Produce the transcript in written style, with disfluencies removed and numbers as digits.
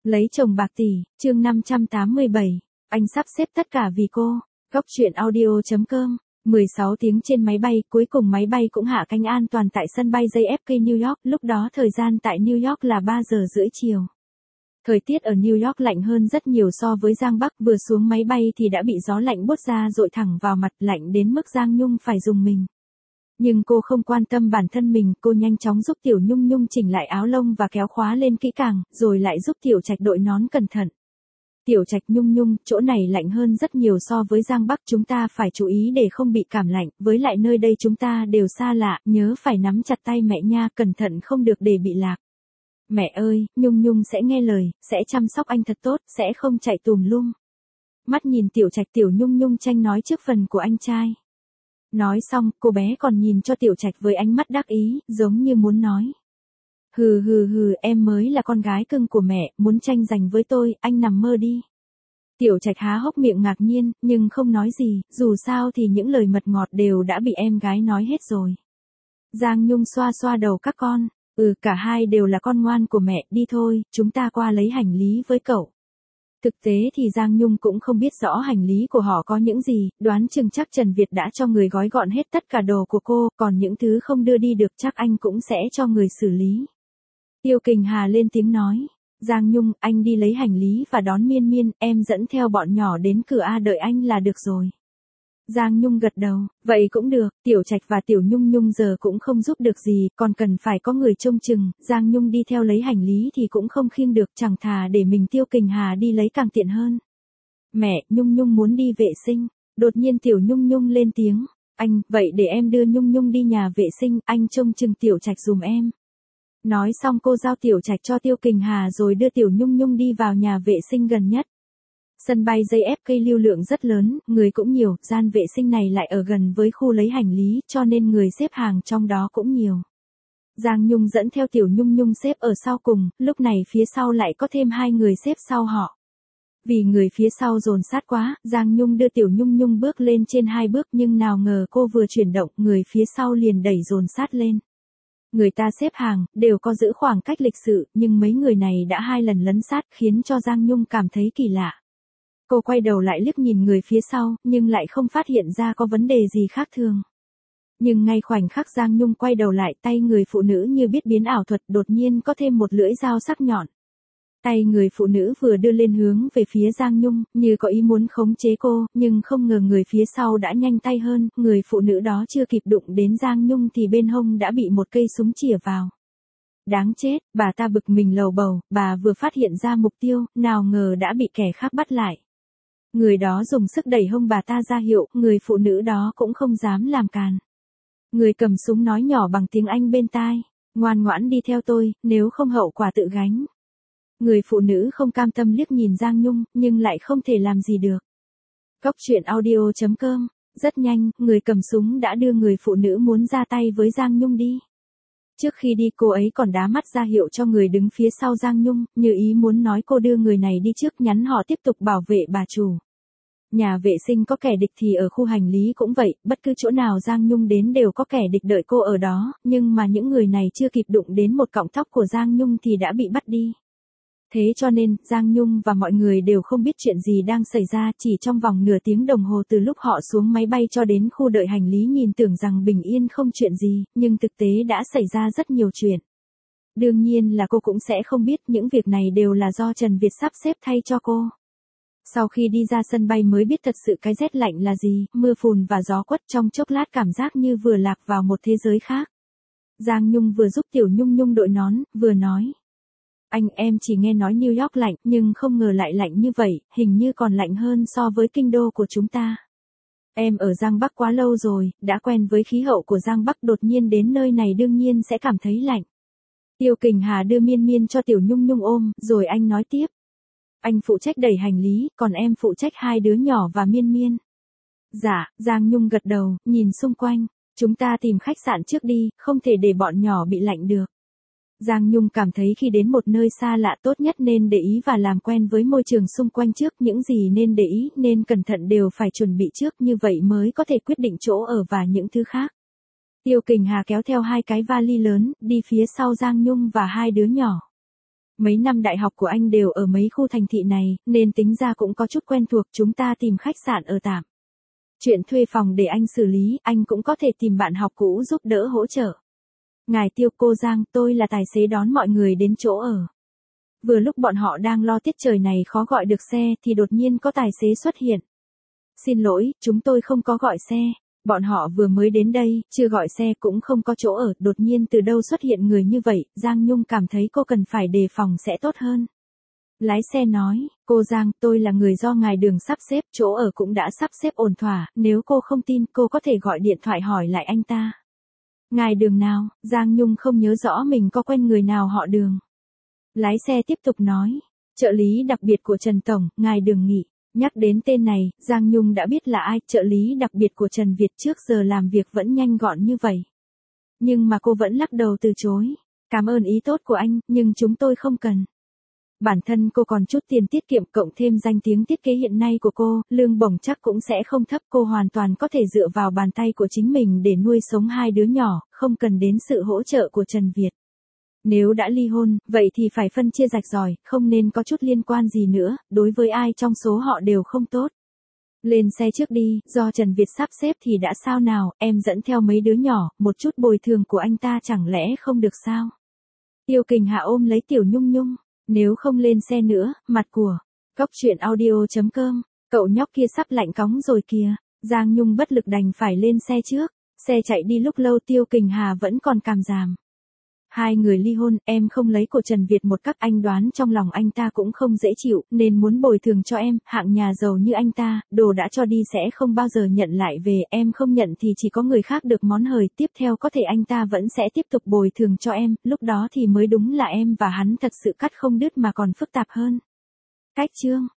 Lấy chồng bạc tỷ, chương 587. Anh sắp xếp tất cả vì cô. Góc truyện audio.com. 16 tiếng trên máy bay, cuối cùng máy bay cũng hạ cánh an toàn tại sân bay JFK New York, lúc đó thời gian tại New York là 3 giờ rưỡi chiều. Thời tiết ở New York lạnh hơn rất nhiều so với Giang Bắc, vừa xuống máy bay thì đã bị gió lạnh buốt ra dội thẳng vào mặt, lạnh đến mức Giang Nhung phải dùng mình. Nhưng cô không quan tâm bản thân mình, cô nhanh chóng giúp Tiểu Nhung Nhung chỉnh lại áo lông và kéo khóa lên kỹ càng, rồi lại giúp Tiểu Trạch đội nón cẩn thận. Tiểu Trạch, Nhung Nhung, chỗ này lạnh hơn rất nhiều so với Giang Bắc, chúng ta phải chú ý để không bị cảm lạnh, với lại nơi đây chúng ta đều xa lạ, nhớ phải nắm chặt tay mẹ nha, cẩn thận không được để bị lạc. Mẹ ơi, Nhung Nhung sẽ nghe lời, sẽ chăm sóc anh thật tốt, sẽ không chạy tùm lum. Mắt nhìn Tiểu Trạch, Tiểu Nhung Nhung tranh nói trước phần của anh trai. Nói xong, cô bé còn nhìn cho Tiểu Trạch với ánh mắt đắc ý, giống như muốn nói. Hừ, em mới là con gái cưng của mẹ, muốn tranh giành với tôi, anh nằm mơ đi. Tiểu Trạch há hốc miệng ngạc nhiên, nhưng không nói gì, dù sao thì những lời mật ngọt đều đã bị em gái nói hết rồi. Giang Nhung xoa xoa đầu các con, cả hai đều là con ngoan của mẹ, đi thôi, chúng ta qua lấy hành lý với cậu. Thực tế thì Giang Nhung cũng không biết rõ hành lý của họ có những gì, đoán chừng chắc Trần Việt đã cho người gói gọn hết tất cả đồ của cô, còn những thứ không đưa đi được chắc anh cũng sẽ cho người xử lý. Tiêu Kình Hà lên tiếng nói, Giang Nhung, anh đi lấy hành lý và đón Miên Miên, em dẫn theo bọn nhỏ đến cửa A đợi anh là được rồi. Giang Nhung gật đầu, vậy cũng được, Tiểu Trạch và Tiểu Nhung Nhung giờ cũng không giúp được gì, còn cần phải có người trông chừng, Giang Nhung đi theo lấy hành lý thì cũng không khiêng được, chẳng thà để mình Tiêu Kình Hà đi lấy càng tiện hơn. Mẹ, Nhung Nhung muốn đi vệ sinh, đột nhiên Tiểu Nhung Nhung lên tiếng, anh, vậy để em đưa Nhung Nhung đi nhà vệ sinh, anh trông chừng Tiểu Trạch dùm em. Nói xong cô giao Tiểu Trạch cho Tiêu Kình Hà rồi đưa Tiểu Nhung Nhung đi vào nhà vệ sinh gần nhất. Sân bay JFK lưu lượng rất lớn, người cũng nhiều, gian vệ sinh này lại ở gần với khu lấy hành lý, cho nên người xếp hàng trong đó cũng nhiều. Giang Nhung dẫn theo Tiểu Nhung Nhung xếp ở sau cùng, lúc này phía sau lại có thêm hai người xếp sau họ. Vì người phía sau dồn sát quá, Giang Nhung đưa Tiểu Nhung Nhung bước lên trên hai bước nhưng nào ngờ cô vừa chuyển động, người phía sau liền đẩy dồn sát lên. Người ta xếp hàng, đều có giữ khoảng cách lịch sự, nhưng mấy người này đã hai lần lấn sát khiến cho Giang Nhung cảm thấy kỳ lạ. Cô quay đầu lại liếc nhìn người phía sau, nhưng lại không phát hiện ra có vấn đề gì khác thường. Nhưng ngay khoảnh khắc Giang Nhung quay đầu lại, tay người phụ nữ như biết biến ảo thuật, đột nhiên có thêm một lưỡi dao sắc nhọn. Tay người phụ nữ vừa đưa lên hướng về phía Giang Nhung, như có ý muốn khống chế cô, nhưng không ngờ người phía sau đã nhanh tay hơn, người phụ nữ đó chưa kịp đụng đến Giang Nhung thì bên hông đã bị một cây súng chĩa vào. Đáng chết, bà ta bực mình lầu bầu, bà vừa phát hiện ra mục tiêu, nào ngờ đã bị kẻ khác bắt lại. Người đó dùng sức đẩy hông bà ta ra hiệu, người phụ nữ đó cũng không dám làm càn. Người cầm súng nói nhỏ bằng tiếng Anh bên tai, ngoan ngoãn đi theo tôi, nếu không hậu quả tự gánh. Người phụ nữ không cam tâm liếc nhìn Giang Nhung, nhưng lại không thể làm gì được. Góc truyện audio.com. Rất nhanh, người cầm súng đã đưa người phụ nữ muốn ra tay với Giang Nhung đi. Trước khi đi cô ấy còn đá mắt ra hiệu cho người đứng phía sau Giang Nhung, như ý muốn nói cô đưa người này đi trước, nhắn họ tiếp tục bảo vệ bà chủ. Nhà vệ sinh có kẻ địch thì ở khu hành lý cũng vậy, bất cứ chỗ nào Giang Nhung đến đều có kẻ địch đợi cô ở đó, nhưng mà những người này chưa kịp đụng đến một cọng tóc của Giang Nhung thì đã bị bắt đi. Thế cho nên, Giang Nhung và mọi người đều không biết chuyện gì đang xảy ra, chỉ trong vòng nửa tiếng đồng hồ từ lúc họ xuống máy bay cho đến khu đợi hành lý nhìn tưởng rằng bình yên không chuyện gì, nhưng thực tế đã xảy ra rất nhiều chuyện. Đương nhiên là cô cũng sẽ không biết những việc này đều là do Trần Việt sắp xếp thay cho cô. Sau khi đi ra sân bay mới biết thật sự cái rét lạnh là gì, mưa phùn và gió quất trong chốc lát cảm giác như vừa lạc vào một thế giới khác. Giang Nhung vừa giúp Tiểu Nhung Nhung đội nón, vừa nói. Anh em chỉ nghe nói New York lạnh, nhưng không ngờ lại lạnh như vậy, hình như còn lạnh hơn so với kinh đô của chúng ta. Em ở Giang Bắc quá lâu rồi, đã quen với khí hậu của Giang Bắc, đột nhiên đến nơi này đương nhiên sẽ cảm thấy lạnh. Tiêu Kình Hà đưa Miên Miên cho Tiểu Nhung Nhung ôm, rồi anh nói tiếp. Anh phụ trách đẩy hành lý, còn em phụ trách hai đứa nhỏ và Miên Miên. Dạ, Giang Nhung gật đầu, nhìn xung quanh, chúng ta tìm khách sạn trước đi, không thể để bọn nhỏ bị lạnh được. Giang Nhung cảm thấy khi đến một nơi xa lạ tốt nhất nên để ý và làm quen với môi trường xung quanh trước, những gì nên để ý, nên cẩn thận đều phải chuẩn bị trước, như vậy mới có thể quyết định chỗ ở và những thứ khác. Tiêu Kình Hà kéo theo hai cái vali lớn, đi phía sau Giang Nhung và hai đứa nhỏ. Mấy năm đại học của anh đều ở mấy khu thành thị này, nên tính ra cũng có chút quen thuộc, chúng ta tìm khách sạn ở tạm. Chuyện thuê phòng để anh xử lý, anh cũng có thể tìm bạn học cũ giúp đỡ hỗ trợ. Ngài Tiêu, cô Giang, tôi là tài xế đón mọi người đến chỗ ở. Vừa lúc bọn họ đang lo tiết trời này khó gọi được xe thì đột nhiên có tài xế xuất hiện. Xin lỗi, chúng tôi không có gọi xe. Bọn họ vừa mới đến đây, chưa gọi xe cũng không có chỗ ở, đột nhiên từ đâu xuất hiện người như vậy, Giang Nhung cảm thấy cô cần phải đề phòng sẽ tốt hơn. Lái xe nói, cô Giang, tôi là người do ngài Đường sắp xếp, chỗ ở cũng đã sắp xếp ổn thỏa, nếu cô không tin, cô có thể gọi điện thoại hỏi lại anh ta. Ngài Đường nào? Giang Nhung không nhớ rõ mình có quen người nào họ Đường. Lái xe tiếp tục nói, trợ lý đặc biệt của Trần Tổng, ngài Đường Nghị. Nhắc đến tên này, Giang Nhung đã biết là ai, trợ lý đặc biệt của Trần Việt trước giờ làm việc vẫn nhanh gọn như vậy. Nhưng mà cô vẫn lắc đầu từ chối. Cảm ơn ý tốt của anh, nhưng chúng tôi không cần. Bản thân cô còn chút tiền tiết kiệm cộng thêm danh tiếng thiết kế hiện nay của cô, lương bổng chắc cũng sẽ không thấp, cô hoàn toàn có thể dựa vào bàn tay của chính mình để nuôi sống hai đứa nhỏ, không cần đến sự hỗ trợ của Trần Việt. Nếu đã ly hôn, vậy thì phải phân chia rạch ròi, không nên có chút liên quan gì nữa, đối với ai trong số họ đều không tốt. Lên xe trước đi, do Trần Việt sắp xếp thì đã sao nào, em dẫn theo mấy đứa nhỏ, một chút bồi thường của anh ta chẳng lẽ không được sao? Tiêu Kình Hạ ôm lấy Tiểu Nhung Nhung, nếu không lên xe nữa, mặt của. Góc truyện audio.com, cậu nhóc kia sắp lạnh cóng rồi kìa. Giang Nhung bất lực đành phải lên xe trước, xe chạy đi lúc lâu Tiêu Kình Hà vẫn còn càm ràm. Hai người ly hôn, em không lấy của Trần Việt một cách, anh đoán trong lòng anh ta cũng không dễ chịu, nên muốn bồi thường cho em, hạng nhà giàu như anh ta, đồ đã cho đi sẽ không bao giờ nhận lại về, em không nhận thì chỉ có người khác được món hời, tiếp theo có thể anh ta vẫn sẽ tiếp tục bồi thường cho em, lúc đó thì mới đúng là em và hắn thật sự cắt không đứt mà còn phức tạp hơn. Cách chương